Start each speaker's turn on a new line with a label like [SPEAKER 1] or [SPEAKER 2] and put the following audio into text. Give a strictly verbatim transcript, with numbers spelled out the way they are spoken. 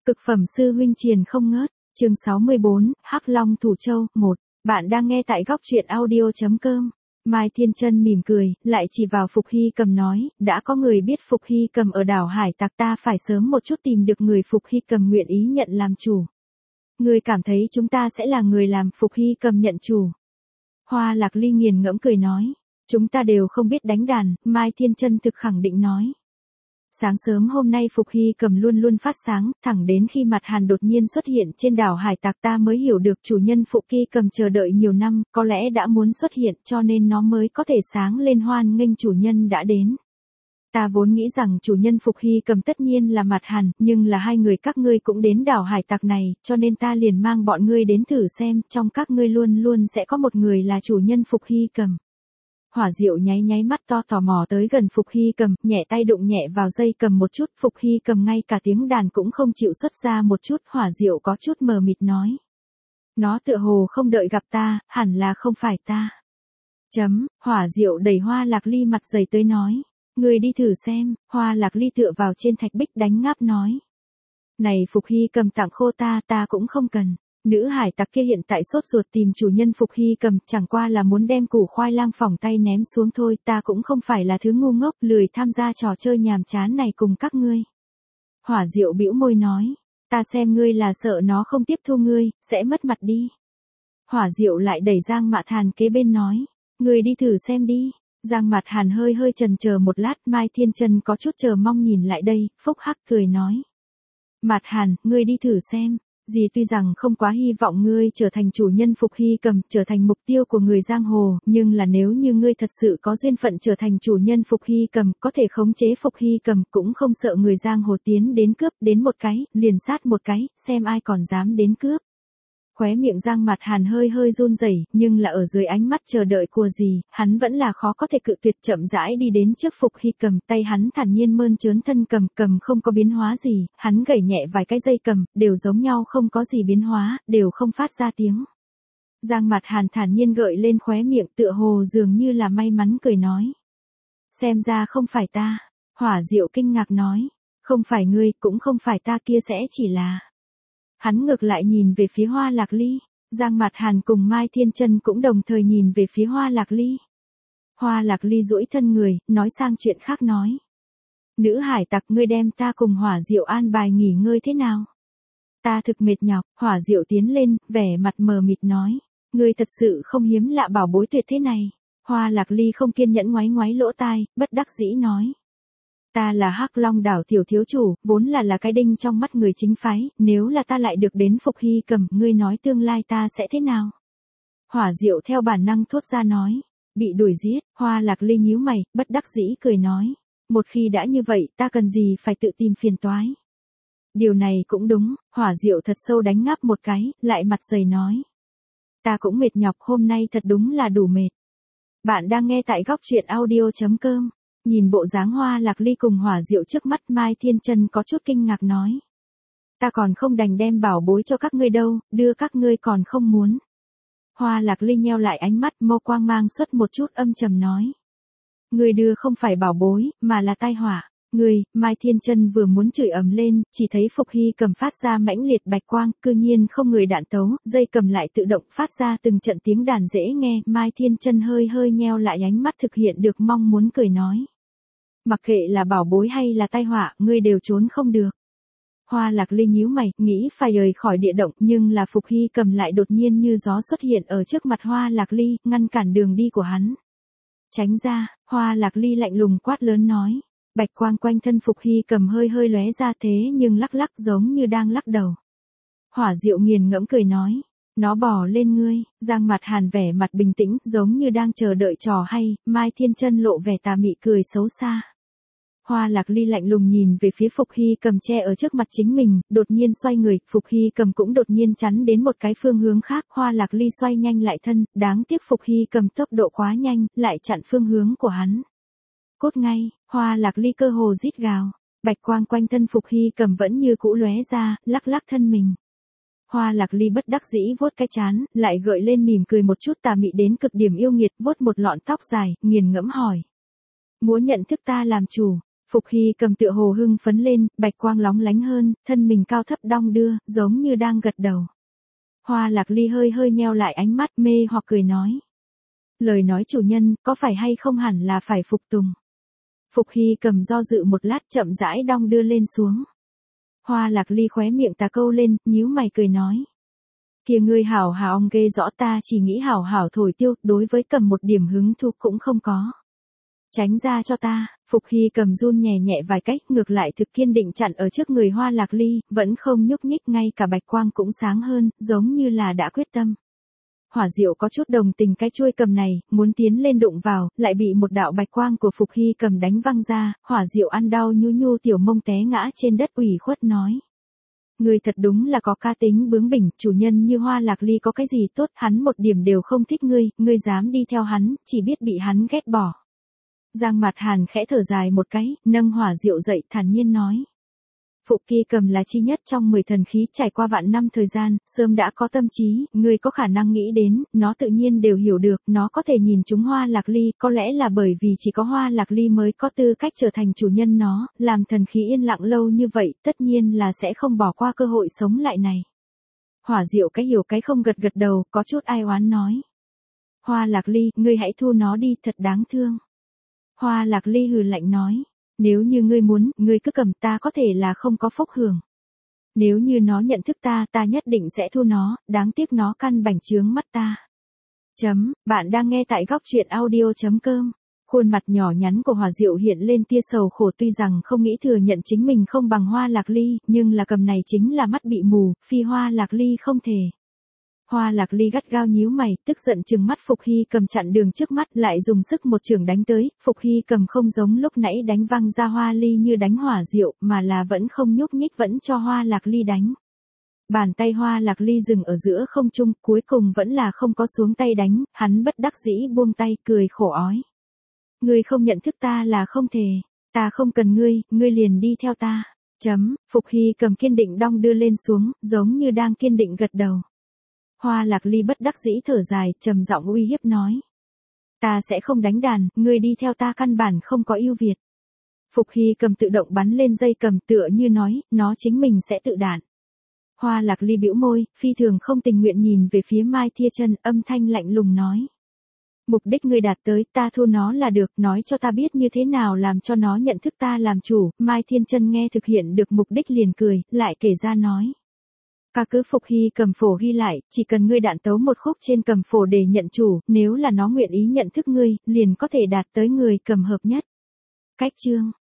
[SPEAKER 1] Cực phẩm sư huynh triền không ngớt, chương sáu mươi bốn, Hắc Long Thủ Châu, một. Bạn đang nghe tại góc truyện audio chấm com. Mai Thiên Chân mỉm cười, lại chỉ vào Phục Hy Cầm nói, đã có người biết Phục Hy Cầm ở đảo Hải Tặc, ta phải sớm một chút tìm được người Phục Hy Cầm nguyện ý nhận làm chủ. Ngươi cảm thấy chúng ta sẽ là người làm Phục Hy Cầm nhận chủ? Hoa Lạc Ly nghiền ngẫm cười nói, chúng ta đều không biết đánh đàn. Mai Thiên Chân thực khẳng định nói. Sáng sớm hôm nay Phục Hy Cầm luôn luôn phát sáng, thẳng đến khi Mặt Hàn đột nhiên xuất hiện trên đảo Hải Tặc, ta mới hiểu được chủ nhân Phục Hy Cầm chờ đợi nhiều năm, có lẽ đã muốn xuất hiện, cho nên nó mới có thể sáng lên hoan nghênh chủ nhân đã đến. Ta vốn nghĩ rằng chủ nhân Phục Hy Cầm tất nhiên là Mặt Hàn, nhưng là hai người các ngươi cũng đến đảo Hải Tặc này, cho nên ta liền mang bọn ngươi đến thử xem, trong các ngươi luôn luôn sẽ có một người là chủ nhân Phục Hy Cầm. Hỏa Diệu nháy nháy mắt to tò mò tới gần Phục Hy Cầm, nhẹ tay đụng nhẹ vào dây cầm một chút, Phục Hy Cầm ngay cả tiếng đàn cũng không chịu xuất ra một chút. Hỏa Diệu có chút mờ mịt nói. Nó tựa hồ không đợi gặp ta, hẳn là không phải ta. Chấm, Hỏa Diệu đẩy Hoa Lạc Ly mặt dày tới nói. Người đi thử xem. Hoa Lạc Ly tựa vào trên thạch bích đánh ngáp nói. Này Phục Hy Cầm tặng khô ta, ta cũng không cần. Nữ hải tặc kia hiện tại sốt ruột tìm chủ nhân Phục Hy Cầm, chẳng qua là muốn đem củ khoai lang phỏng tay ném xuống thôi, ta cũng không phải là thứ ngu ngốc, lười tham gia trò chơi nhàm chán này cùng các ngươi. Hỏa Diệu bĩu môi nói, ta xem ngươi là sợ nó không tiếp thu ngươi, sẽ mất mặt đi. Hỏa Diệu lại đẩy Giang Mạt Hàn kế bên nói, ngươi đi thử xem đi. Giang Mạt Hàn hơi hơi chần chờ một lát, Mai Thiên Chân có chút chờ mong nhìn lại đây, phúc hắc cười nói. Mạt Hàn, ngươi đi thử xem. Dì tuy rằng không quá hy vọng ngươi trở thành chủ nhân Phục Hy Cầm, trở thành mục tiêu của người giang hồ, nhưng là nếu như ngươi thật sự có duyên phận trở thành chủ nhân Phục Hy Cầm, có thể khống chế Phục Hy Cầm, cũng không sợ người giang hồ tiến đến cướp, đến một cái, liền sát một cái, xem ai còn dám đến cướp. Khóe miệng Giang Mạt Hàn hơi hơi run rẩy, nhưng là ở dưới ánh mắt chờ đợi của dì, hắn vẫn là khó có thể cự tuyệt, chậm rãi đi đến trước Phục Hy Cầm, tay hắn thản nhiên mơn trớn thân cầm, cầm không có biến hóa gì, hắn gảy nhẹ vài cái dây cầm, đều giống nhau không có gì biến hóa, đều không phát ra tiếng. Giang Mạt Hàn thản nhiên gợi lên khóe miệng, tựa hồ dường như là may mắn cười nói. Xem ra không phải ta. Hỏa Diệu kinh ngạc nói, không phải ngươi, cũng không phải ta, kia sẽ chỉ là... Hắn ngược lại nhìn về phía Hoa Lạc Ly, Giang Mạt Hàn cùng Mai Thiên Chân cũng đồng thời nhìn về phía Hoa Lạc Ly. Hoa Lạc Ly duỗi thân người, nói sang chuyện khác nói. Nữ hải tặc, ngươi đem ta cùng Hỏa Diệu an bài nghỉ ngơi thế nào? Ta thực mệt nhọc. Hỏa Diệu tiến lên, vẻ mặt mờ mịt nói. Ngươi thật sự không hiếm lạ bảo bối tuyệt thế này. Hoa Lạc Ly không kiên nhẫn ngoáy ngoáy lỗ tai, bất đắc dĩ nói. Ta là Hắc Long đảo tiểu thiếu chủ, vốn là là cái đinh trong mắt người chính phái, nếu là ta lại được đến Phục Hy Cầm, ngươi nói tương lai ta sẽ thế nào? Hỏa Diệu theo bản năng thốt ra nói, bị đuổi giết. Hoa Lạc Ly nhíu mày, bất đắc dĩ cười nói, một khi đã như vậy, ta cần gì phải tự tìm phiền toái? Điều này cũng đúng. Hỏa Diệu thật sâu đánh ngáp một cái, lại mặt dày nói, ta cũng mệt nhọc, hôm nay thật đúng là đủ mệt. Bạn đang nghe tại góc truyện audio chấm com. Nhìn bộ dáng Hoa Lạc Ly cùng Hỏa Diệu trước mắt, Mai Thiên Chân có chút kinh ngạc nói. Ta còn không đành đem bảo bối cho các ngươi đâu, đưa các ngươi còn không muốn. Hoa Lạc Ly nheo lại ánh mắt, mâu quang mang xuất một chút âm trầm nói. Ngươi đưa không phải bảo bối, mà là tai họa. Ngươi, Mai Thiên Chân vừa muốn chửi ầm lên, chỉ thấy Phục Hy Cầm phát ra mãnh liệt bạch quang, cư nhiên không người đạn tấu, dây cầm lại tự động phát ra từng trận tiếng đàn dễ nghe. Mai Thiên Chân hơi hơi nheo lại ánh mắt, thực hiện được mong muốn cười nói. Mặc kệ là bảo bối hay là tai họa, ngươi đều trốn không được. Hoa Lạc Ly nhíu mày, nghĩ phải rời khỏi địa động, nhưng là Phục Hy Cầm lại đột nhiên như gió xuất hiện ở trước mặt Hoa Lạc Ly, ngăn cản đường đi của hắn. Tránh ra. Hoa Lạc Ly lạnh lùng quát lớn nói. Bạch quang quanh thân Phục Hy Cầm hơi hơi lóe ra, thế nhưng lắc lắc giống như đang lắc đầu. Hỏa Diệu nghiền ngẫm cười nói. Nó bò lên ngươi. Giang Mạt Hàn vẻ mặt bình tĩnh, giống như đang chờ đợi trò hay. Mai Thiên Chân lộ vẻ tà mị cười xấu xa. Hoa Lạc Ly lạnh lùng nhìn về phía Phục Hy Cầm che ở trước mặt chính mình, đột nhiên xoay người, Phục Hy Cầm cũng đột nhiên chắn đến một cái phương hướng khác. Hoa Lạc Ly xoay nhanh lại thân, đáng tiếc Phục Hy Cầm tốc độ quá nhanh, lại chặn phương hướng của hắn. Cốt ngay. Hoa Lạc Ly cơ hồ rít gào, bạch quang quanh thân Phục Hy Cầm vẫn như cũ lóe ra, lắc lắc thân mình. Hoa Lạc Ly bất đắc dĩ vuốt cái trán, lại gợi lên mỉm cười một chút tà mị đến cực điểm yêu nghiệt, vuốt một lọn tóc dài, nghiền ngẫm hỏi. Muốn nhận thức ta làm chủ? Phục Hy Cầm tựa hồ hưng phấn lên, bạch quang lóng lánh hơn, thân mình cao thấp đong đưa, giống như đang gật đầu. Hoa Lạc Ly hơi hơi nheo lại ánh mắt mê hoặc cười nói. Lời nói chủ nhân, có phải hay không hẳn là phải phục tùng. Phục Hy Cầm do dự một lát chậm rãi đong đưa lên xuống. Hoa Lạc Ly khóe miệng tà câu lên, nhíu mày cười nói. Kìa ngươi hảo hảo ông ghê rõ ta chỉ nghĩ hảo hảo thổi tiêu, đối với Cầm một điểm hứng thú cũng không có. Tránh ra cho ta, Phục Hy Cầm run nhẹ nhẹ vài cách, ngược lại thực kiên định chặn ở trước người Hoa Lạc Ly, vẫn không nhúc nhích, ngay cả bạch quang cũng sáng hơn, giống như là đã quyết tâm. Hỏa Diệu có chút đồng tình cái chuôi cầm này, muốn tiến lên đụng vào, lại bị một đạo bạch quang của Phục Hy Cầm đánh văng ra, Hỏa Diệu ăn đau nhu nhu tiểu mông té ngã trên đất ủy khuất nói. Người thật đúng là có cá tính bướng bỉnh, chủ nhân như Hoa Lạc Ly có cái gì tốt, hắn một điểm đều không thích ngươi, ngươi dám đi theo hắn, chỉ biết bị hắn ghét bỏ. Giang Mạt Hàn khẽ thở dài một cái, nâng Hỏa Diệu dậy thản nhiên nói. Phục Hy Cầm là chi nhất trong mười thần khí, trải qua vạn năm thời gian, sớm đã có tâm trí, ngươi có khả năng nghĩ đến, nó tự nhiên đều hiểu được, nó có thể nhìn chúng Hoa Lạc Ly, có lẽ là bởi vì chỉ có Hoa Lạc Ly mới có tư cách trở thành chủ nhân nó, làm thần khí yên lặng lâu như vậy, tất nhiên là sẽ không bỏ qua cơ hội sống lại này. Hỏa Diệu cái hiểu cái không gật gật đầu, có chút ai oán nói. Hoa Lạc Ly, ngươi hãy thu nó đi, thật đáng thương. Hoa Lạc Ly hừ lạnh nói. Nếu như ngươi muốn, ngươi cứ cầm, ta có thể là không có phúc hưởng. Nếu như nó nhận thức ta, ta nhất định sẽ thu nó, đáng tiếc nó căn bành trướng mắt ta. Chấm, bạn đang nghe tại góc truyện audio chấm com. Khuôn mặt nhỏ nhắn của Hỏa Diệu hiện lên tia sầu khổ, tuy rằng không nghĩ thừa nhận chính mình không bằng Hoa Lạc Ly, nhưng là cầm này chính là mắt bị mù, phi Hoa Lạc Ly không thể. Hoa Lạc Ly gắt gao nhíu mày, tức giận trừng mắt Phục Hy Cầm chặn đường trước mắt, lại dùng sức một chưởng đánh tới, Phục Hy Cầm không giống lúc nãy đánh văng ra Hoa Ly như đánh Hỏa Diệu, mà là vẫn không nhúc nhích, vẫn cho Hoa Lạc Ly đánh. Bàn tay Hoa Lạc Ly dừng ở giữa không trung, cuối cùng vẫn là không có xuống tay đánh, hắn bất đắc dĩ buông tay, cười khổ ói. Ngươi không nhận thức ta là không thể, ta không cần ngươi, ngươi liền đi theo ta. Chấm, Phục Hy Cầm kiên định đong đưa lên xuống, giống như đang kiên định gật đầu. Hoa Lạc Ly bất đắc dĩ thở dài, trầm giọng uy hiếp nói. Ta sẽ không đánh đàn, ngươi đi theo ta căn bản không có ưu việt. Phục Hy Cầm tự động bắn lên dây cầm tựa như nói, nó chính mình sẽ tự đạn. Hoa Lạc Ly bĩu môi, phi thường không tình nguyện nhìn về phía Mai Thiên Chân, âm thanh lạnh lùng nói. Mục đích ngươi đạt tới, ta thua nó là được, nói cho ta biết như thế nào làm cho nó nhận thức ta làm chủ. Mai Thiên Chân nghe thực hiện được mục đích liền cười, lại kể ra nói. Ca cứ Phục Hy Cầm phổ ghi lại, chỉ cần ngươi đạn tấu một khúc trên cầm phổ để nhận chủ, nếu là nó nguyện ý nhận thức ngươi, liền có thể đạt tới người cầm hợp nhất. Cách chương